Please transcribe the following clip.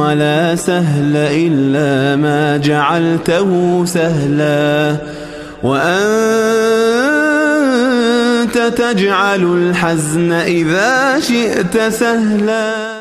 اللهم لا سهل إلا ما جعلته سهلا وأنت تجعل الحزن إذا شئت سهلا.